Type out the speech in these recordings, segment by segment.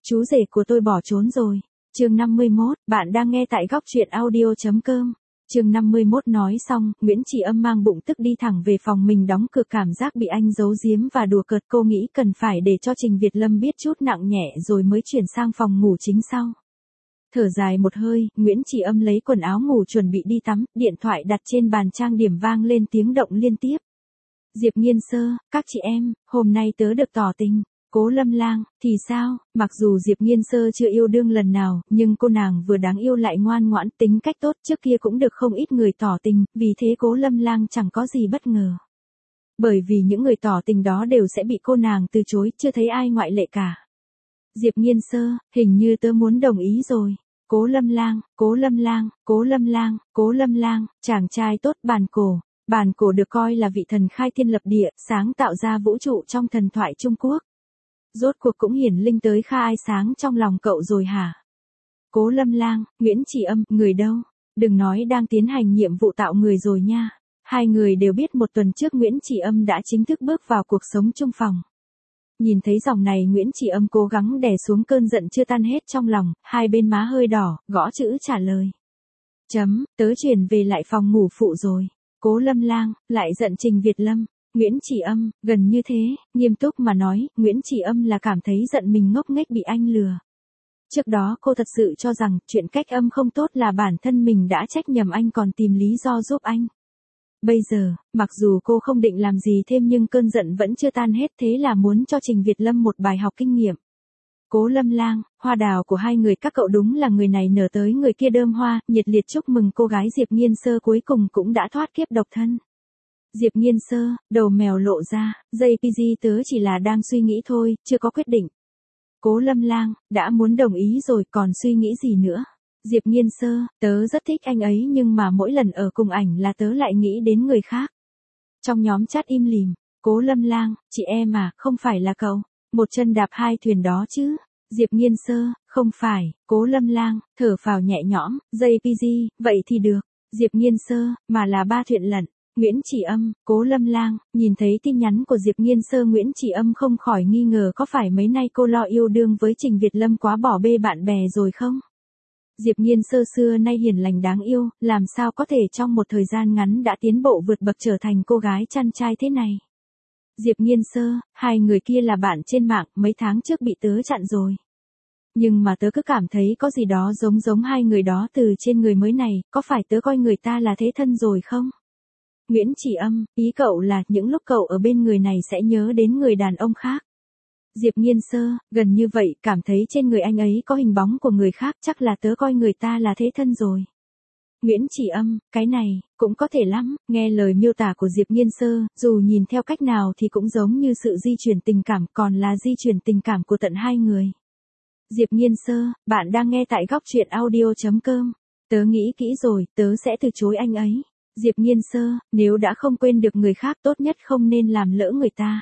Chú rể của tôi bỏ trốn rồi. Chương 51, bạn đang nghe tại góc truyện audio.com. Chương 51 nói xong, Nguyễn Chỉ Âm mang bụng tức đi thẳng về phòng mình đóng cửa, cảm giác bị anh giấu giếm và đùa cợt. Cô nghĩ cần phải để cho Trình Việt Lâm biết chút nặng nhẹ rồi mới chuyển sang phòng ngủ chính sau. Thở dài một hơi, Nguyễn Chỉ Âm lấy quần áo ngủ chuẩn bị đi tắm, điện thoại đặt trên bàn trang điểm vang lên tiếng động liên tiếp. Diệp Nghiên Sơ, các chị em, hôm nay tớ được tỏ tình. Cố Lâm Lang, thì sao? Mặc dù Diệp Nghiên Sơ chưa yêu đương lần nào, nhưng cô nàng vừa đáng yêu lại ngoan ngoãn, tính cách tốt, trước kia cũng được không ít người tỏ tình, vì thế Cố Lâm Lang chẳng có gì bất ngờ. Bởi vì những người tỏ tình đó đều sẽ bị cô nàng từ chối, chưa thấy ai ngoại lệ cả. Diệp Nghiên Sơ, hình như tớ muốn đồng ý rồi. Cố Lâm Lang, Cố Lâm Lang, Cố Lâm Lang, Cố Lâm Lang, chàng trai tốt bàn cổ. Bàn cổ được coi là vị thần khai thiên lập địa, sáng tạo ra vũ trụ trong thần thoại Trung Quốc. Rốt cuộc cũng hiển linh tới khai ai sáng trong lòng cậu rồi hả? Cố Lâm Lang, Nguyễn Chỉ Âm, người đâu? Đừng nói đang tiến hành nhiệm vụ tạo người rồi nha. Hai người đều biết một tuần trước Nguyễn Chỉ Âm đã chính thức bước vào cuộc sống chung phòng. Nhìn thấy dòng này Nguyễn Chỉ Âm cố gắng đè xuống cơn giận chưa tan hết trong lòng, hai bên má hơi đỏ, gõ chữ trả lời. Tớ chuyển về lại phòng ngủ phụ rồi. Cố Lâm Lang, lại giận Trình Việt Lâm. Nguyễn Chỉ Âm, gần như thế, nghiêm túc mà nói, Nguyễn Chỉ Âm là cảm thấy giận mình ngốc nghếch bị anh lừa. Trước đó cô thật sự cho rằng chuyện cách âm không tốt là bản thân mình đã trách nhầm anh còn tìm lý do giúp anh. Bây giờ, mặc dù cô không định làm gì thêm nhưng cơn giận vẫn chưa tan hết, thế là muốn cho Trình Việt Lâm một bài học kinh nghiệm. Cố Lâm Lang, hoa đào của hai người các cậu đúng là người này nở tới người kia đơm hoa, nhiệt liệt chúc mừng cô gái Diệp Nghiên Sơ cuối cùng cũng đã thoát kiếp độc thân. Diệp Nghiên Sơ, đầu mèo lộ ra, JPG tớ chỉ là đang suy nghĩ thôi, chưa có quyết định. Cố Lâm Lang, đã muốn đồng ý rồi còn suy nghĩ gì nữa. Diệp Nghiên Sơ, tớ rất thích anh ấy nhưng mà mỗi lần ở cùng ảnh là tớ lại nghĩ đến người khác. Trong nhóm chat im lìm, Cố Lâm Lang, chị em à, không phải là cậu, một chân đạp hai thuyền đó chứ. Diệp Nghiên Sơ, không phải. Cố Lâm Lang, thở phào nhẹ nhõm, JPG, vậy thì được. Diệp Nghiên Sơ, mà là ba thuyền lận. Nguyễn Chỉ Âm, Cố Lâm Lang, nhìn thấy tin nhắn của Diệp Nghiên Sơ, Nguyễn Chỉ Âm không khỏi nghi ngờ có phải mấy nay cô lo yêu đương với Trình Việt Lâm quá bỏ bê bạn bè rồi không? Diệp Nghiên Sơ xưa nay hiền lành đáng yêu, làm sao có thể trong một thời gian ngắn đã tiến bộ vượt bậc trở thành cô gái chăn trai thế này? Diệp Nghiên Sơ, hai người kia là bạn trên mạng, mấy tháng trước bị tớ chặn rồi. Nhưng mà tớ cứ cảm thấy có gì đó giống hai người đó từ trên người mới này, có phải tớ coi người ta là thế thân rồi không? Nguyễn Chỉ Âm, ý cậu là những lúc cậu ở bên người này sẽ nhớ đến người đàn ông khác. Diệp Nghiên Sơ, gần như vậy, cảm thấy trên người anh ấy có hình bóng của người khác, chắc là tớ coi người ta là thế thân rồi. Nguyễn Chỉ Âm, cái này, cũng có thể lắm, nghe lời miêu tả của Diệp Nghiên Sơ, dù nhìn theo cách nào thì cũng giống như sự di chuyển tình cảm, còn là di chuyển tình cảm của tận hai người. Diệp Nghiên Sơ, bạn đang nghe tại góc truyện audio.com. Tớ nghĩ kỹ rồi, tớ sẽ từ chối anh ấy. Diệp Nghiên Sơ, nếu đã không quên được người khác tốt nhất không nên làm lỡ người ta.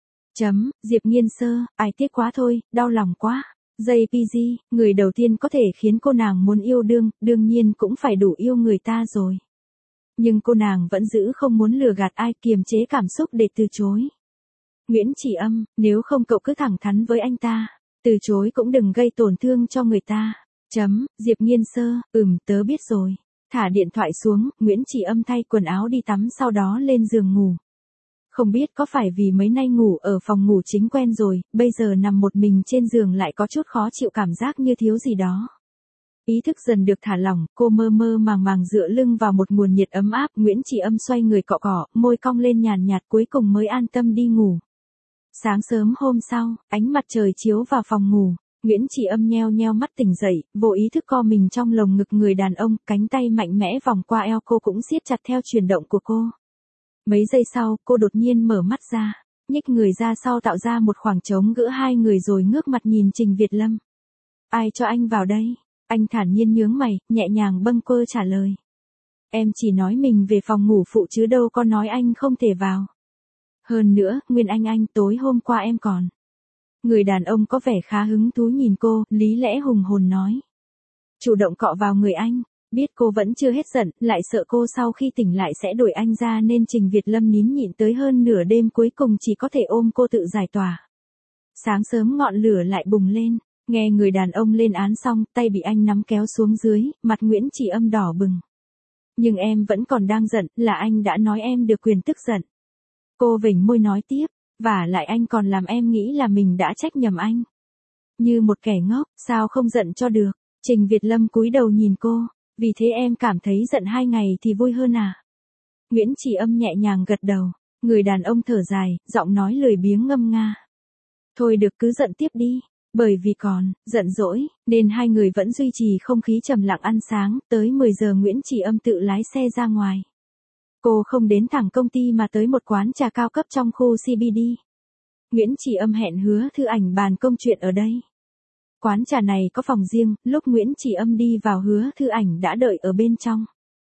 Diệp Nghiên Sơ, ai tiếc quá thôi, đau lòng quá. JPG, người đầu tiên có thể khiến cô nàng muốn yêu đương, đương nhiên cũng phải đủ yêu người ta rồi. Nhưng cô nàng vẫn giữ không muốn lừa gạt ai, kiềm chế cảm xúc để từ chối. Nguyễn Chỉ Âm, nếu không cậu cứ thẳng thắn với anh ta, từ chối cũng đừng gây tổn thương cho người ta. Diệp Nghiên Sơ, tớ biết rồi. Thả điện thoại xuống, Nguyễn Chỉ Âm thay quần áo đi tắm sau đó lên giường ngủ. Không biết có phải vì mấy nay ngủ ở phòng ngủ chính quen rồi, bây giờ nằm một mình trên giường lại có chút khó chịu, cảm giác như thiếu gì đó. Ý thức dần được thả lỏng, cô mơ mơ màng màng dựa lưng vào một nguồn nhiệt ấm áp, Nguyễn Chỉ Âm xoay người cọ cọ, môi cong lên nhàn nhạt cuối cùng mới an tâm đi ngủ. Sáng sớm hôm sau, ánh mặt trời chiếu vào phòng ngủ. Nguyễn Chỉ Âm nheo nheo mắt tỉnh dậy, vô ý thức co mình trong lồng ngực người đàn ông, cánh tay mạnh mẽ vòng qua eo cô cũng siết chặt theo chuyển động của cô. Mấy giây sau, cô đột nhiên mở mắt ra, nhích người ra sau tạo ra một khoảng trống giữa hai người rồi ngước mặt nhìn Trình Việt Lâm. Ai cho anh vào đây? Anh thản nhiên nhướng mày, nhẹ nhàng bâng quơ trả lời. Em chỉ nói mình về phòng ngủ phụ chứ đâu có nói anh không thể vào. Hơn nữa, Nguyên Anh tối hôm qua em còn. Người đàn ông có vẻ khá hứng thú nhìn cô, lý lẽ hùng hồn nói. Chủ động cọ vào người anh, biết cô vẫn chưa hết giận, lại sợ cô sau khi tỉnh lại sẽ đuổi anh ra nên Trình Việt Lâm nín nhịn tới hơn nửa đêm cuối cùng chỉ có thể ôm cô tự giải tỏa. Sáng sớm ngọn lửa lại bùng lên, Nghe người đàn ông lên án xong, tay bị anh nắm kéo xuống dưới, mặt Nguyễn Chỉ Âm đỏ bừng. Nhưng em vẫn còn đang giận, là anh đã nói em được quyền tức giận. Cô vểnh môi nói tiếp, vả lại anh còn làm em nghĩ là mình đã trách nhầm anh. Như một kẻ ngốc, sao không giận cho được. Trình Việt Lâm cúi đầu nhìn cô, vì thế em cảm thấy giận 2 ngày thì vui hơn à? Nguyễn Chỉ Âm nhẹ nhàng gật đầu, người đàn ông thở dài, giọng nói lười biếng ngâm nga. Thôi được cứ giận tiếp đi, bởi vì còn, giận dỗi, nên hai người vẫn duy trì không khí trầm lặng ăn sáng, tới 10 giờ Nguyễn Chỉ Âm tự lái xe ra ngoài. Cô không đến thẳng công ty mà tới một quán trà cao cấp trong khu CBD. Nguyễn Chỉ Âm hẹn Hứa Thư Ảnh bàn công chuyện ở đây. Quán trà này có phòng riêng, lúc Nguyễn Chỉ Âm đi vào Hứa Thư Ảnh đã đợi ở bên trong.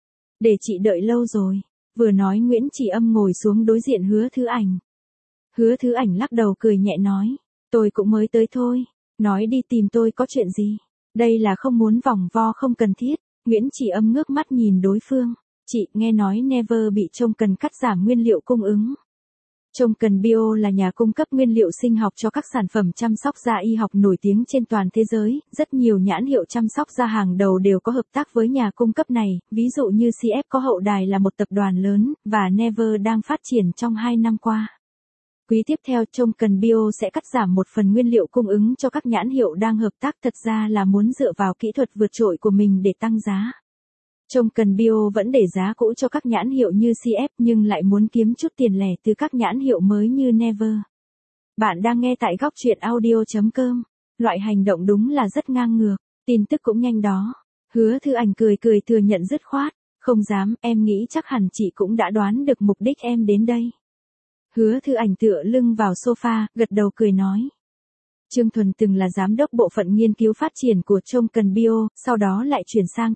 Để chị đợi lâu rồi. Vừa nói Nguyễn Chỉ Âm ngồi xuống đối diện Hứa Thư Ảnh. Hứa Thư Ảnh lắc đầu cười nhẹ nói, tôi cũng mới tới thôi, nói đi tìm tôi có chuyện gì. Đây là không muốn vòng vo không cần thiết. Nguyễn Chỉ Âm ngước mắt nhìn đối phương. Chị nghe nói Never bị trông cần cắt giảm nguyên liệu cung ứng. Trông cần Bio là nhà cung cấp nguyên liệu sinh học cho các sản phẩm chăm sóc da y học nổi tiếng trên toàn thế giới, rất nhiều nhãn hiệu chăm sóc da hàng đầu đều có hợp tác với nhà cung cấp này, ví dụ như CF có hậu đài là một tập đoàn lớn, và Never đang phát triển trong 2 năm qua. Quý tiếp theo Trông cần Bio sẽ cắt giảm một phần nguyên liệu cung ứng cho các nhãn hiệu đang hợp tác, thật ra là muốn dựa vào kỹ thuật vượt trội của mình để tăng giá. Trông cần Bio vẫn để giá cũ cho các nhãn hiệu như CF nhưng lại muốn kiếm chút tiền lẻ từ các nhãn hiệu mới như Never. Bạn đang nghe tại góc truyện audio.com. Loại hành động đúng là rất ngang ngược, tin tức cũng nhanh đó. Hứa Thư Ảnh cười cười thừa nhận dứt khoát, không dám, em nghĩ chắc hẳn chị cũng đã đoán được mục đích em đến đây. Hứa Thư Ảnh tựa lưng vào sofa, gật đầu cười nói. Trương Thuần từng là giám đốc bộ phận nghiên cứu phát triển của Trông cần Bio, sau đó lại chuyển sang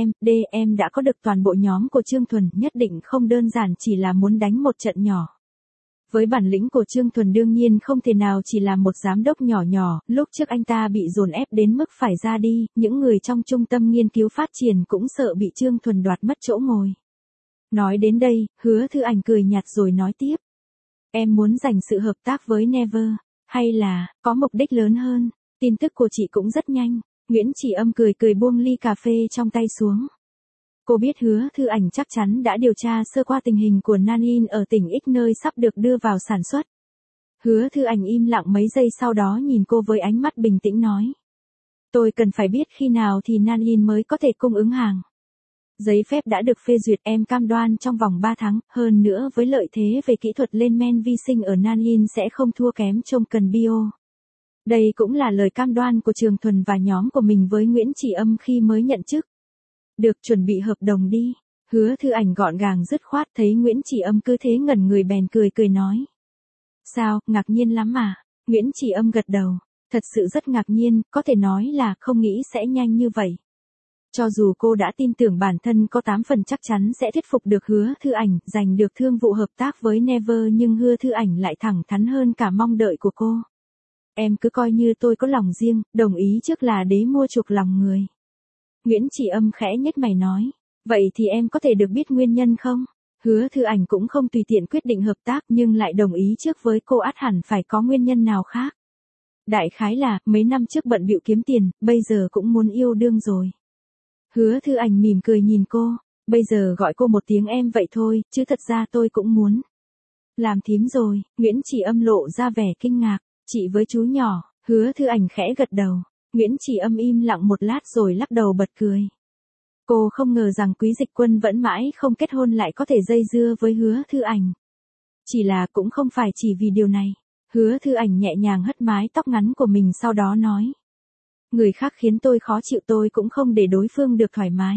TM đã có được toàn bộ nhóm của Trương Thuần, nhất định không đơn giản chỉ là muốn đánh một trận nhỏ. Với bản lĩnh của Trương Thuần đương nhiên không thể nào chỉ là một giám đốc nhỏ nhỏ, lúc trước anh ta bị dồn ép đến mức phải ra đi, những người trong trung tâm nghiên cứu phát triển cũng sợ bị Trương Thuần đoạt mất chỗ ngồi. Nói đến đây, Hứa Thư Ảnh cười nhạt rồi nói tiếp. Em muốn dành sự hợp tác với Never. Hay là, có mục đích lớn hơn, tin tức của chị cũng rất nhanh. Nguyễn Chỉ Âm cười cười buông ly cà phê trong tay xuống. Cô biết Hứa Thư Ảnh chắc chắn đã điều tra sơ qua tình hình của Nanin ở tỉnh X nơi sắp được đưa vào sản xuất. Hứa Thư Ảnh im lặng mấy giây sau đó nhìn cô với ánh mắt bình tĩnh nói. Tôi cần phải biết khi nào thì Nanin mới có thể cung ứng hàng. Giấy phép đã được phê duyệt, em cam đoan trong vòng 3 tháng, hơn nữa với lợi thế về kỹ thuật lên men vi sinh ở Nanin sẽ không thua kém Trông cần Bio. Đây cũng là lời cam đoan của Trường Thuần và nhóm của mình với Nguyễn Chỉ Âm khi mới nhận chức. Được, chuẩn bị hợp đồng đi. Hứa Thư Ảnh gọn gàng dứt khoát, thấy Nguyễn Chỉ Âm cứ thế ngẩn người bèn cười cười nói. Sao, ngạc nhiên lắm à? Nguyễn Chỉ Âm gật đầu. Thật sự rất ngạc nhiên, có thể nói là không nghĩ sẽ nhanh như vậy. Cho dù cô đã tin tưởng bản thân có 8 phần chắc chắn sẽ thuyết phục được Hứa Thư Ảnh, giành được thương vụ hợp tác với Never, nhưng Hứa Thư Ảnh lại thẳng thắn hơn cả mong đợi của cô. Em cứ coi như tôi có lòng riêng, đồng ý trước là để mua chuộc lòng người. Nguyễn Chỉ Âm khẽ nhếch mày nói, vậy thì em có thể được biết nguyên nhân không? Hứa Thư Ảnh cũng không tùy tiện quyết định hợp tác nhưng lại đồng ý trước với cô, ắt hẳn phải có nguyên nhân nào khác. Đại khái là, mấy năm trước bận bịu kiếm tiền, bây giờ cũng muốn yêu đương rồi. Hứa Thư Ảnh mỉm cười nhìn cô, bây giờ gọi cô một tiếng em vậy thôi, chứ thật ra tôi cũng muốn làm thím rồi. Nguyễn Chỉ Âm lộ ra vẻ kinh ngạc, chị với chú nhỏ. Hứa Thư Ảnh khẽ gật đầu. Nguyễn Chỉ Âm im lặng một lát rồi lắc đầu bật cười. Cô không ngờ rằng Quý Dịch Quân vẫn mãi không kết hôn lại có thể dây dưa với Hứa Thư Ảnh. Chỉ là cũng không phải chỉ vì điều này. Hứa Thư Ảnh nhẹ nhàng hất mái tóc ngắn của mình sau đó nói. Người khác khiến tôi khó chịu, tôi cũng không để đối phương được thoải mái.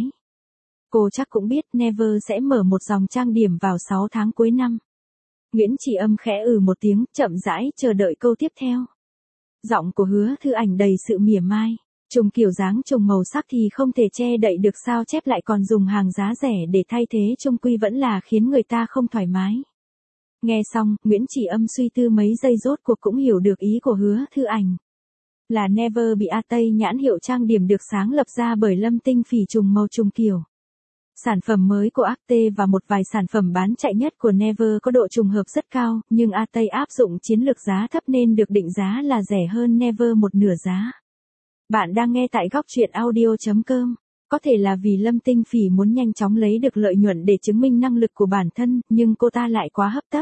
Cô chắc cũng biết Never sẽ mở một dòng trang điểm vào 6 tháng cuối năm. Nguyễn Chỉ Âm khẽ một tiếng, chậm rãi chờ đợi câu tiếp theo. Giọng của Hứa Thư Ảnh đầy sự mỉa mai. Trùng kiểu dáng trùng màu sắc thì không thể che đậy được, sao chép lại còn dùng hàng giá rẻ để thay thế, chung quy vẫn là khiến người ta không thoải mái. Nghe xong, Nguyễn Chỉ Âm suy tư mấy giây rốt cuộc cũng hiểu được ý của Hứa Thư Ảnh. Là Never bị Tây nhãn hiệu trang điểm được sáng lập ra bởi Lâm Tinh Phỉ trùng màu trùng kiểu. Sản phẩm mới của Arte và một vài sản phẩm bán chạy nhất của Never có độ trùng hợp rất cao, nhưng Tây áp dụng chiến lược giá thấp nên được định giá là rẻ hơn Never một nửa giá. Bạn đang nghe tại góc truyện audio.com. Có thể là vì Lâm Tinh Phỉ muốn nhanh chóng lấy được lợi nhuận để chứng minh năng lực của bản thân, nhưng cô ta lại quá hấp tấp.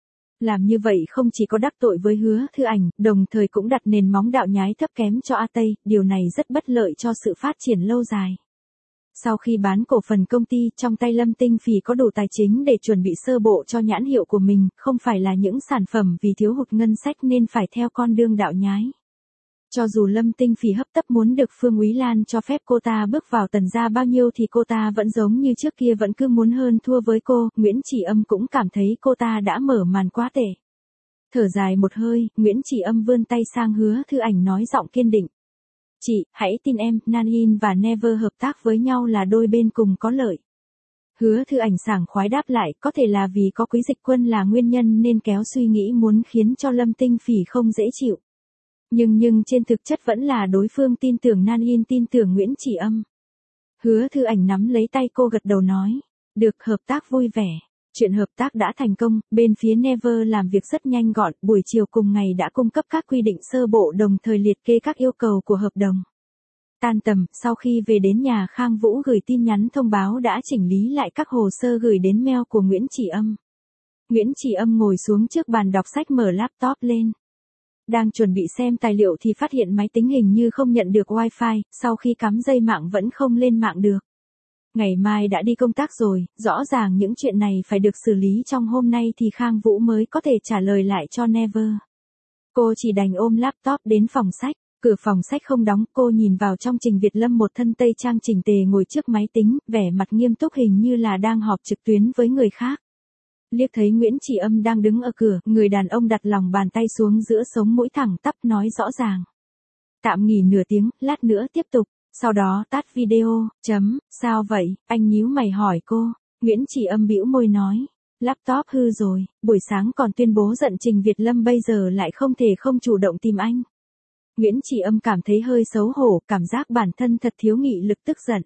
Làm như vậy không chỉ có đắc tội với Hứa Thư Ảnh, đồng thời cũng đặt nền móng đạo nhái thấp kém cho A Tây, điều này rất bất lợi cho sự phát triển lâu dài. Sau khi bán cổ phần công ty, trong tay Lâm Tinh Phỉ có đủ tài chính để chuẩn bị sơ bộ cho nhãn hiệu của mình, không phải là những sản phẩm vì thiếu hụt ngân sách nên phải theo con đường đạo nhái. Cho dù Lâm Tinh Phỉ hấp tấp muốn được Phương Úy Lan cho phép cô ta bước vào Tần gia bao nhiêu thì cô ta vẫn giống như trước kia, vẫn cứ muốn hơn thua với cô. Nguyễn Chỉ Âm cũng cảm thấy cô ta đã mở màn quá tệ. Thở dài một hơi, Nguyễn Chỉ Âm vươn tay sang Hứa Thư Ảnh nói giọng kiên định. Chị, hãy tin em, Nanin và Never hợp tác với nhau là đôi bên cùng có lợi. Hứa Thư Ảnh sảng khoái đáp lại, có thể là vì có Quý Dịch Quân là nguyên nhân nên kéo suy nghĩ muốn khiến cho Lâm Tinh Phỉ không dễ chịu. Nhưng trên thực chất vẫn là đối phương tin tưởng Nanin tin tưởng Nguyễn Chỉ Âm. Hứa Thư Ảnh nắm lấy tay cô gật đầu nói. Được, hợp tác vui vẻ. Chuyện hợp tác đã thành công, bên phía Never làm việc rất nhanh gọn, buổi chiều cùng ngày đã cung cấp các quy định sơ bộ đồng thời liệt kê các yêu cầu của hợp đồng. Tan tầm, sau khi về đến nhà, Khang Vũ gửi tin nhắn thông báo đã chỉnh lý lại các hồ sơ gửi đến mail của Nguyễn Chỉ Âm. Nguyễn Chỉ Âm ngồi xuống trước bàn đọc sách, mở laptop lên. Đang chuẩn bị xem tài liệu thì phát hiện máy tính hình như không nhận được wifi, sau khi cắm dây mạng vẫn không lên mạng được. Ngày mai đã đi công tác rồi, rõ ràng những chuyện này phải được xử lý trong hôm nay thì Khang Vũ mới có thể trả lời lại cho Never. Cô chỉ đành ôm laptop đến phòng sách, cửa phòng sách không đóng, cô nhìn vào trong. Trình Việt Lâm một thân tây trang chỉnh tề ngồi trước máy tính, vẻ mặt nghiêm túc hình như là đang họp trực tuyến với người khác. Liếc thấy Nguyễn Chỉ Âm đang đứng ở cửa, người đàn ông đặt lòng bàn tay xuống giữa sống mũi thẳng tắp nói rõ ràng. Tạm nghỉ nửa tiếng, lát nữa tiếp tục, sau đó tắt video, sao vậy, anh nhíu mày hỏi cô. Nguyễn Chỉ Âm bĩu môi nói, laptop hư rồi, buổi sáng còn tuyên bố giận Trình Việt Lâm bây giờ lại không thể không chủ động tìm anh. Nguyễn Chỉ Âm cảm thấy hơi xấu hổ, cảm giác bản thân thật thiếu nghị lực tức giận.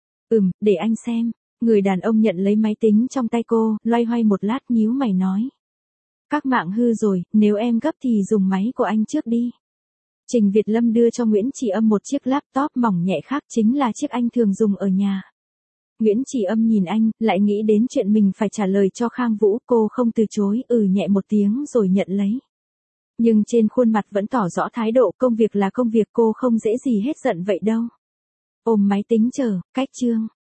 Để anh xem. Người đàn ông nhận lấy máy tính trong tay cô, loay hoay một lát nhíu mày nói. Các mạng hư rồi, nếu em gấp thì dùng máy của anh trước đi. Trình Việt Lâm đưa cho Nguyễn Chỉ Âm một chiếc laptop mỏng nhẹ khác, chính là chiếc anh thường dùng ở nhà. Nguyễn Chỉ Âm nhìn anh, lại nghĩ đến chuyện mình phải trả lời cho Khang Vũ, cô không từ chối, nhẹ một tiếng rồi nhận lấy. Nhưng trên khuôn mặt vẫn tỏ rõ thái độ công việc là công việc, cô không dễ gì hết giận vậy đâu. Ôm máy tính chờ, cách chương.